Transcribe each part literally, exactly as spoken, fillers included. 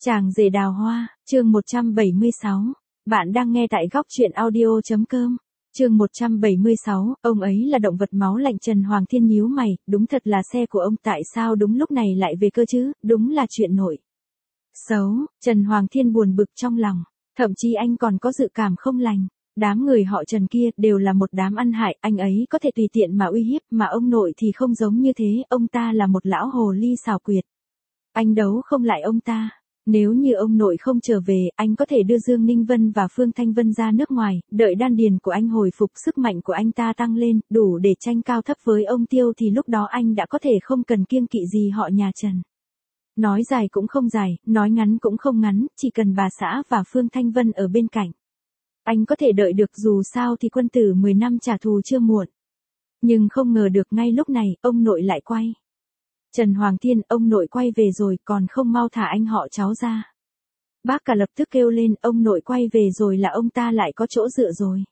Chàng rể đào hoa, chương một trăm bảy mươi sáu. Bạn đang nghe tại góc truyện audio.com. Chương một trăm bảy mươi sáu, ông ấy là động vật máu lạnh. Trần Hoàng Thiên nhíu mày, đúng thật là xe của ông, tại sao đúng lúc này lại về cơ chứ, đúng là chuyện nội xấu. Trần Hoàng Thiên buồn bực trong lòng, thậm chí anh còn có dự cảm không lành. Đám người họ Trần kia đều là một đám ăn hại, anh ấy có thể tùy tiện mà uy hiếp, mà ông nội thì không giống như thế, ông ta là một lão hồ ly xảo quyệt. Anh đấu không lại ông ta. Nếu như ông nội không trở về, anh có thể đưa Dương Ninh Vân và Phương Thanh Vân ra nước ngoài, đợi đan điền của anh hồi phục, sức mạnh của anh ta tăng lên, đủ để tranh cao thấp với ông Tiêu, thì lúc đó anh đã có thể không cần kiêng kỵ gì họ nhà Trần. Nói dài cũng không dài, nói ngắn cũng không ngắn, chỉ cần bà xã và Phương Thanh Vân ở bên cạnh. Anh có thể đợi được, dù sao thì quân tử mười năm trả thù chưa muộn. Nhưng không ngờ được ngay lúc này, ông nội lại quay. Trần Hoàng Thiên, ông nội quay về rồi, còn không mau thả anh họ cháu ra. Bác cả lập tức kêu lên, ông nội quay về rồi là ông ta lại có chỗ dựa rồi.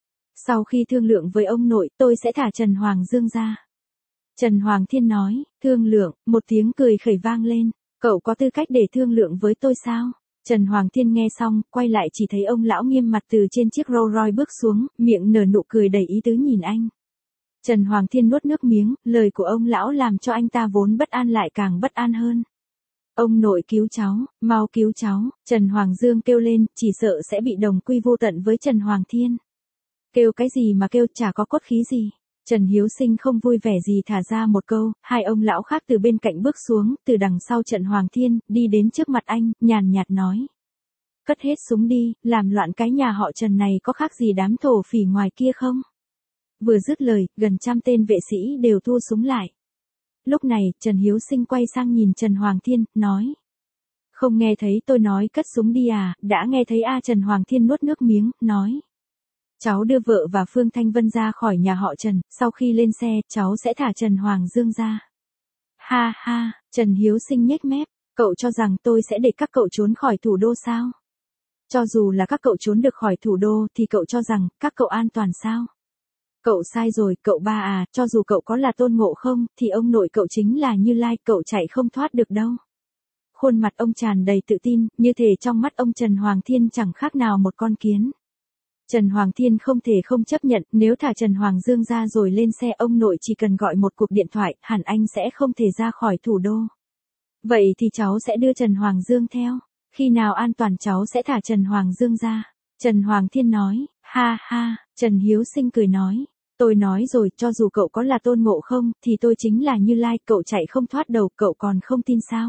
Sau khi thương lượng với ông nội, tôi sẽ thả Trần Hoàng Dương ra. Trần Hoàng Thiên nói, thương lượng, một tiếng cười khẩy vang lên, cậu có tư cách để thương lượng với tôi sao? Trần Hoàng Thiên nghe xong, quay lại chỉ thấy ông lão nghiêm mặt từ trên chiếc Rolls Royce bước xuống, miệng nở nụ cười đầy ý tứ nhìn anh. Trần Hoàng Thiên nuốt nước miếng, lời của ông lão làm cho anh ta vốn bất an lại càng bất an hơn. Ông nội cứu cháu, mau cứu cháu, Trần Hoàng Dương kêu lên, chỉ sợ sẽ bị đồng quy vô tận với Trần Hoàng Thiên. Kêu cái gì mà kêu, chả có cốt khí gì. Trần Hiếu Sinh không vui vẻ gì thả ra một câu, hai ông lão khác từ bên cạnh bước xuống, từ đằng sau Trần Hoàng Thiên, đi đến trước mặt anh, nhàn nhạt nói. Cất hết súng đi, làm loạn cái nhà họ Trần này có khác gì đám thổ phỉ ngoài kia không? Vừa dứt lời, gần trăm tên vệ sĩ đều thu súng lại. Lúc này, Trần Hiếu Sinh quay sang nhìn Trần Hoàng Thiên, nói. Không nghe thấy tôi nói cất súng đi à, đã nghe thấy a. Trần Hoàng Thiên nuốt nước miếng, nói. Cháu đưa vợ và Phương Thanh Vân ra khỏi nhà họ Trần, sau khi lên xe, cháu sẽ thả Trần Hoàng Dương ra. Ha ha, Trần Hiếu Sinh nhếch mép, cậu cho rằng tôi sẽ để các cậu trốn khỏi thủ đô sao? Cho dù là các cậu trốn được khỏi thủ đô thì cậu cho rằng các cậu an toàn sao? Cậu sai rồi, cậu ba à, cho dù cậu có là Tôn Ngộ Không, thì ông nội cậu chính là Như Lai, cậu chạy không thoát được đâu. Khuôn mặt ông tràn đầy tự tin, như thể trong mắt ông Trần Hoàng Thiên chẳng khác nào một con kiến. Trần Hoàng Thiên không thể không chấp nhận, nếu thả Trần Hoàng Dương ra rồi lên xe, ông nội chỉ cần gọi một cuộc điện thoại, hẳn anh sẽ không thể ra khỏi thủ đô. Vậy thì cháu sẽ đưa Trần Hoàng Dương theo, khi nào an toàn cháu sẽ thả Trần Hoàng Dương ra. Trần Hoàng Thiên nói, ha ha, Trần Hiếu Sinh cười nói. Tôi nói rồi, cho dù cậu có là Tôn Ngộ Không, thì tôi chính là Như Lai, cậu chạy không thoát đầu, cậu còn không tin sao?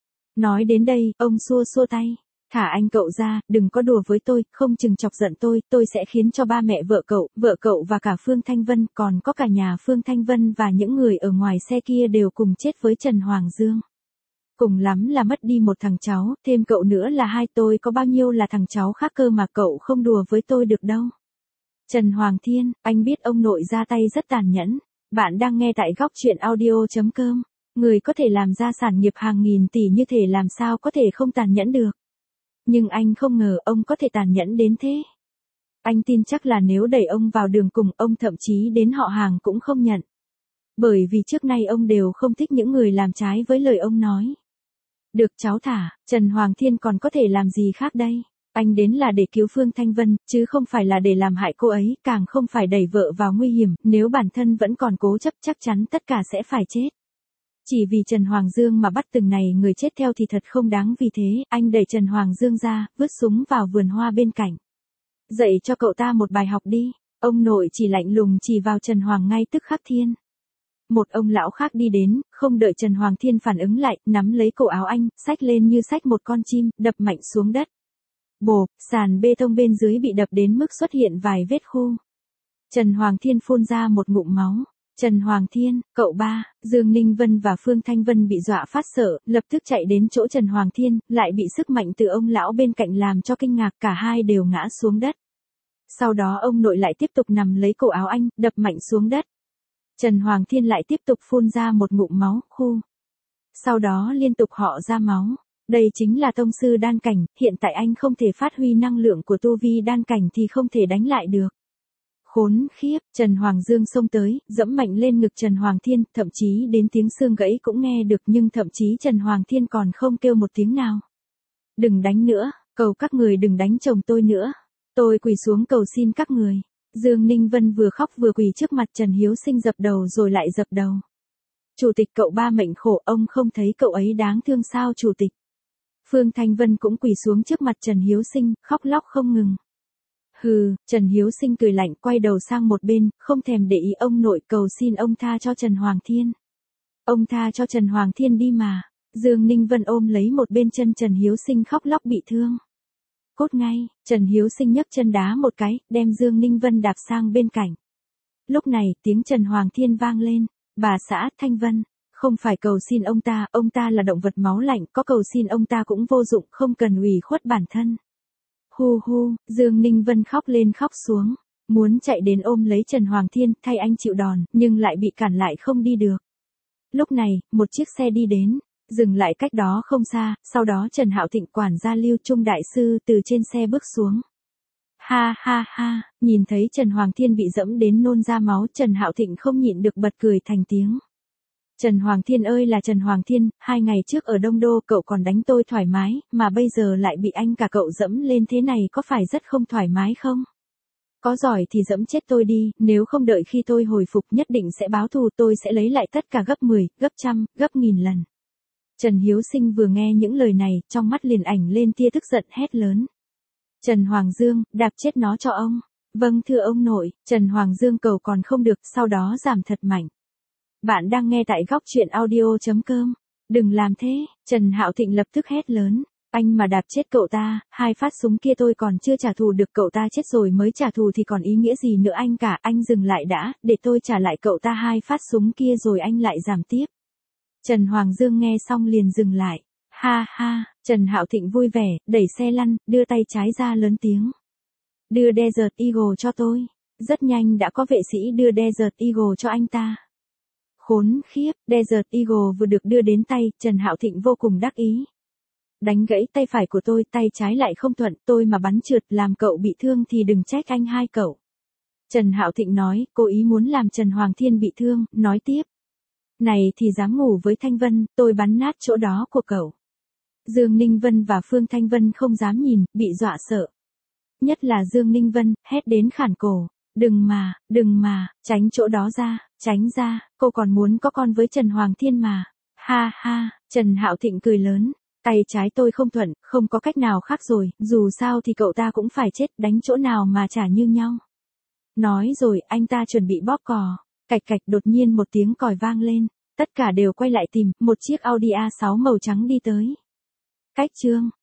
Nói đến đây, ông xua xua tay. Thả anh cậu ra, đừng có đùa với tôi, không chừng chọc giận tôi, tôi sẽ khiến cho ba mẹ vợ cậu, vợ cậu và cả Phương Thanh Vân, còn có cả nhà Phương Thanh Vân và những người ở ngoài xe kia đều cùng chết với Trần Hoàng Dương. Cùng lắm là mất đi một thằng cháu, thêm cậu nữa là hai, tôi có bao nhiêu là thằng cháu khác cơ mà cậu không đùa với tôi được đâu. Trần Hoàng Thiên, anh biết ông nội ra tay rất tàn nhẫn. Bạn đang nghe tại góc truyện audio.com. Người có thể làm ra sản nghiệp hàng nghìn tỷ như thể làm sao có thể không tàn nhẫn được. Nhưng anh không ngờ ông có thể tàn nhẫn đến thế. Anh tin chắc là nếu đẩy ông vào đường cùng, ông thậm chí đến họ hàng cũng không nhận. Bởi vì trước nay ông đều không thích những người làm trái với lời ông nói. Được cháu thả, Trần Hoàng Thiên còn có thể làm gì khác đây? Anh đến là để cứu Phương Thanh Vân, chứ không phải là để làm hại cô ấy, càng không phải đẩy vợ vào nguy hiểm, nếu bản thân vẫn còn cố chấp chắc chắn tất cả sẽ phải chết. Chỉ vì Trần Hoàng Dương mà bắt từng này người chết theo thì thật không đáng, vì thế, anh đẩy Trần Hoàng Dương ra, vứt súng vào vườn hoa bên cạnh. Dạy cho cậu ta một bài học đi, ông nội chỉ lạnh lùng chỉ vào Trần Hoàng ngay tức khắc thiên. Một ông lão khác đi đến, không đợi Trần Hoàng Thiên phản ứng lại, nắm lấy cổ áo anh, xách lên như xách một con chim, đập mạnh xuống đất. Bộp, sàn bê tông bên dưới bị đập đến mức xuất hiện vài vết khô. Trần Hoàng Thiên phun ra một ngụm máu. Trần Hoàng Thiên, cậu ba, Dương Ninh Vân và Phương Thanh Vân bị dọa phát sợ, lập tức chạy đến chỗ Trần Hoàng Thiên, lại bị sức mạnh từ ông lão bên cạnh làm cho kinh ngạc, cả hai đều ngã xuống đất. Sau đó ông nội lại tiếp tục nằm lấy cổ áo anh, đập mạnh xuống đất. Trần Hoàng Thiên lại tiếp tục phun ra một ngụm máu, khu. Sau đó liên tục họ ra máu. Đây chính là tông sư đan cảnh, hiện tại anh không thể phát huy năng lượng của tu vi đan cảnh thì không thể đánh lại được. Khốn khiếp, Trần Hoàng Dương xông tới, dẫm mạnh lên ngực Trần Hoàng Thiên, thậm chí đến tiếng xương gãy cũng nghe được, nhưng thậm chí Trần Hoàng Thiên còn không kêu một tiếng nào. Đừng đánh nữa, cầu các người đừng đánh chồng tôi nữa. Tôi quỳ xuống cầu xin các người. Dương Ninh Vân vừa khóc vừa quỳ trước mặt Trần Hiếu Sinh dập đầu rồi lại dập đầu. Chủ tịch cậu ba mệnh khổ, ông không thấy cậu ấy đáng thương sao chủ tịch? Phương Thanh Vân cũng quỳ xuống trước mặt Trần Hiếu Sinh, khóc lóc không ngừng. Hừ, Trần Hiếu Sinh cười lạnh quay đầu sang một bên, không thèm để ý ông nội, cầu xin ông tha cho Trần Hoàng Thiên. Ông tha cho Trần Hoàng Thiên đi mà. Dương Ninh Vân ôm lấy một bên chân Trần Hiếu Sinh khóc lóc bị thương. Cốt ngay, Trần Hiếu Sinh nhấc chân đá một cái, đem Dương Ninh Vân đạp sang bên cạnh. Lúc này, tiếng Trần Hoàng Thiên vang lên. Bà xã Thanh Vân, không phải cầu xin ông ta, ông ta là động vật máu lạnh, có cầu xin ông ta cũng vô dụng, không cần ủy khuất bản thân. Hu hu, Dương Ninh Vân khóc lên khóc xuống, muốn chạy đến ôm lấy Trần Hoàng Thiên, thay anh chịu đòn, nhưng lại bị cản lại không đi được. Lúc này, một chiếc xe đi đến, dừng lại cách đó không xa, sau đó Trần Hạo Thịnh quản gia Lưu Trung đại sư từ trên xe bước xuống. Ha ha ha, nhìn thấy Trần Hoàng Thiên bị dẫm đến nôn ra máu, Trần Hạo Thịnh không nhịn được bật cười thành tiếng. Trần Hoàng Thiên ơi là Trần Hoàng Thiên, hai ngày trước ở Đông Đô cậu còn đánh tôi thoải mái, mà bây giờ lại bị anh cả cậu dẫm lên thế này có phải rất không thoải mái không? Có giỏi thì dẫm chết tôi đi, nếu không đợi khi tôi hồi phục nhất định sẽ báo thù, tôi sẽ lấy lại tất cả gấp mười, gấp trăm, gấp nghìn lần. Trần Hiếu Sinh vừa nghe những lời này, trong mắt liền ảnh lên tia tức giận hét lớn. Trần Hoàng Dương, đạp chết nó cho ông. Vâng thưa ông nội, Trần Hoàng Dương cầu còn không được, sau đó giảm thật mạnh. Bạn đang nghe tại góc truyện audio chấm com. Đừng làm thế, Trần Hạo Thịnh lập tức hét lớn. Anh mà đạp chết cậu ta, hai phát súng kia tôi còn chưa trả thù được, cậu ta chết rồi mới trả thù thì còn ý nghĩa gì nữa anh cả, anh dừng lại đã, để tôi trả lại cậu ta hai phát súng kia rồi anh lại giảm tiếp. Trần Hoàng Dương nghe xong liền dừng lại. Ha ha, Trần Hạo Thịnh vui vẻ, đẩy xe lăn, đưa tay trái ra lớn tiếng. Đưa Desert Eagle cho tôi. Rất nhanh đã có vệ sĩ đưa Desert Eagle cho anh ta. Khốn khiếp, Desert Eagle vừa được đưa đến tay, Trần Hạo Thịnh vô cùng đắc ý. Đánh gãy tay phải của tôi, tay trái lại không thuận, tôi mà bắn trượt làm cậu bị thương thì đừng trách anh hai cậu. Trần Hạo Thịnh nói, cố ý muốn làm Trần Hoàng Thiên bị thương, nói tiếp. Này thì dám ngủ với Thanh Vân, tôi bắn nát chỗ đó của cậu. Dương Ninh Vân và Phương Thanh Vân không dám nhìn, bị dọa sợ. Nhất là Dương Ninh Vân, hét đến khản cổ. Đừng mà, đừng mà, tránh chỗ đó ra, tránh ra, cô còn muốn có con với Trần Hoàng Thiên mà. Ha ha, Trần Hạo Thịnh cười lớn. Tay trái tôi không thuận, không có cách nào khác rồi, dù sao thì cậu ta cũng phải chết, đánh chỗ nào mà chả như nhau. Nói rồi, anh ta chuẩn bị bóp cò. Cạch cạch, đột nhiên một tiếng còi vang lên. Tất cả đều quay lại tìm, một chiếc Audi a sáu màu trắng đi tới. Cách chương.